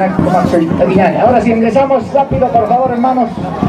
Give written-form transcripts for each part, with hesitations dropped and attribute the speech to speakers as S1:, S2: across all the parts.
S1: Ahora sí, ingresamos rápido, por favor, hermanos.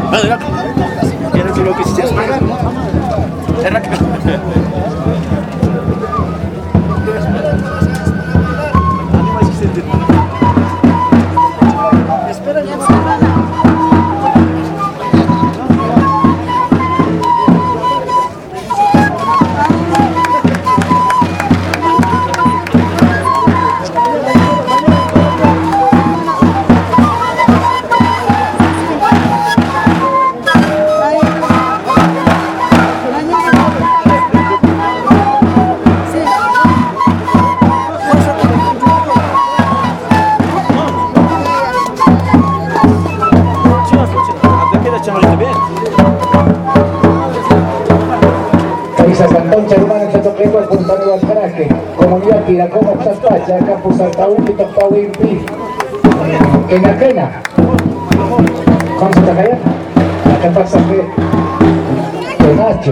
S1: Cantón Charumán, Chato Queco, Puntano Balcaraque, Comunidad Tiracoma, Chapacha, Campus Altaúl, Pitapau, Impi, Quena, ¿cómo se está callando? Acá pasa que Nacho.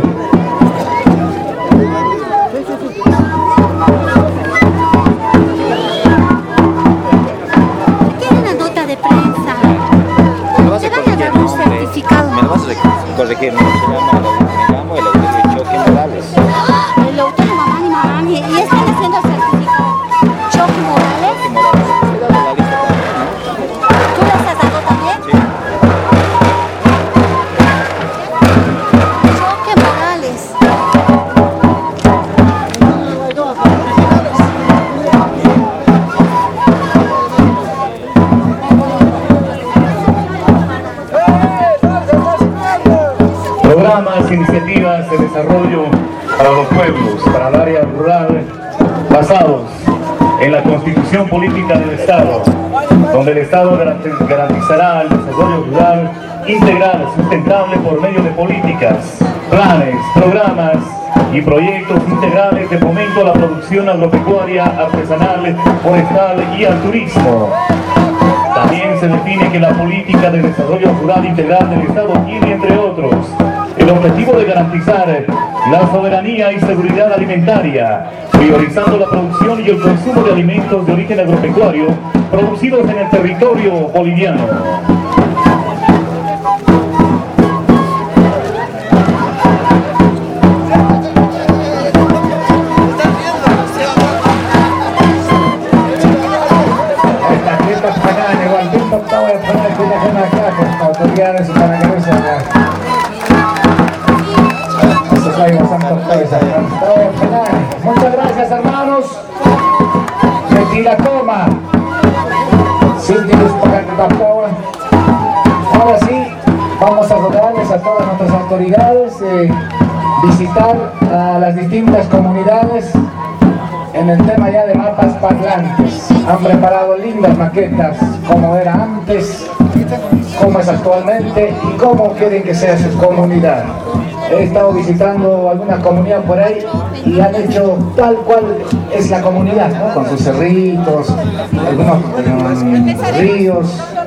S2: Quiero una nota de prensa. Te van a dar un certificado.
S3: Me lo vas a corregir, ¿no? Me llamo el autor Choque Morales.
S2: El autónomo Mamani, y están haciendo el certificado. Choque Morales. ¿Tú les has dado también?
S3: Sí.
S2: Choque Morales.
S4: Programas, iniciativas de desarrollo para los pueblos, para el área rural, basados en la Constitución Política del Estado, donde el Estado garantizará el desarrollo rural integral, sustentable por medio de políticas, planes, programas y proyectos integrales de fomento a la producción agropecuaria, artesanal, forestal y al turismo. También se define que la política de desarrollo rural integral del Estado tiene, entre otros, el objetivo de garantizar la soberanía y seguridad alimentaria, priorizando la producción y el consumo de alimentos de origen agropecuario producidos en el territorio boliviano.
S1: Muchas gracias, hermanos de Tiracoma. Ahora sí, vamos a rogarles a todas nuestras autoridades visitar a las distintas comunidades en el tema ya de mapas parlantes. Han preparado lindas maquetas, como era antes, cómo es actualmente y cómo quieren que sea su comunidad. He estado visitando alguna comunidad por ahí y han hecho tal cual es la comunidad, ¿no? Con sus cerritos, algunos ríos,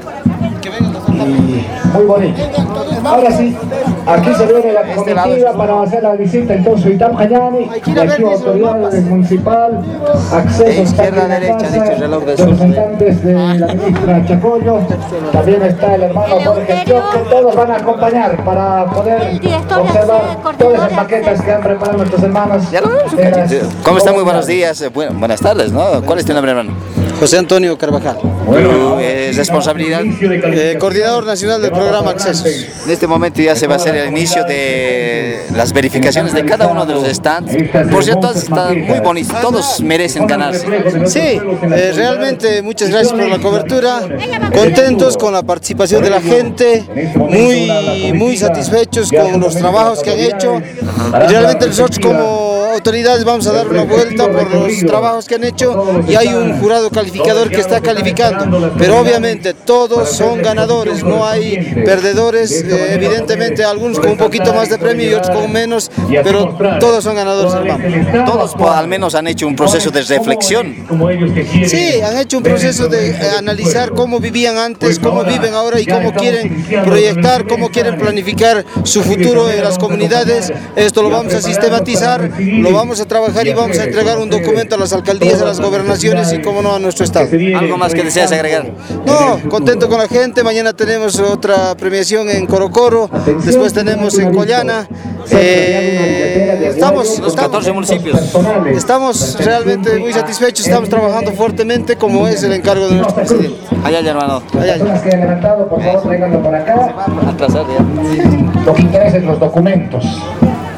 S1: y muy bonito. Ahora sí, aquí se viene la comitiva para hacer la visita en Tonsuitam Jayani, de aquí autoridades municipal, acceso a la casa, representantes de la ministra Chacollo, también está el hermano Jorge Choque, todos van a acompañar para poder observar todas las maquetas que han preparado nuestros hermanos.
S3: ¿Cómo están? Muy buenos días, buenas tardes, ¿no? ¿Cuál es tu nombre, hermano?
S5: José Antonio Carvajal.
S3: Responsabilidad.
S5: Coordinador nacional del programa Accesos.
S3: En este momento ya se va a hacer el inicio de las verificaciones de cada uno de los stands. Por cierto, están muy bonitos, todos merecen ganarse.
S5: Sí, realmente muchas gracias por la cobertura, contentos con la participación de la gente, muy satisfechos con los trabajos que han hecho. Y realmente nosotros como autoridades vamos a dar una vuelta por los trabajos que han hecho y hay un jurado calificador que está calificando, pero obviamente todos son ganadores, no hay perdedores, evidentemente algunos con un poquito más de premio y otros con menos, pero todos son ganadores, hermano.
S3: Todos al menos han hecho un proceso de reflexión.
S5: Sí, han hecho un proceso de analizar cómo vivían antes, cómo viven ahora y cómo quieren proyectar, cómo quieren planificar su futuro en las comunidades. Esto lo vamos a sistematizar, lo vamos a trabajar y vamos a entregar un documento a las alcaldías, a las gobernaciones y, como no, a nuestro estado.
S3: ¿Algo más que deseas agregar?
S5: No, contento con la gente. Mañana tenemos otra premiación en Corocoro, después tenemos en Collana. Estamos
S3: Los 14 municipios.
S5: Estamos realmente muy satisfechos, estamos trabajando fuertemente como es el encargo de nuestro presidente.
S3: Allá, hermano.
S5: Allá.
S1: Las que han levantado, por favor, tráiganlo por acá.
S3: Atrasar ya.
S1: Lo que interesa es los documentos.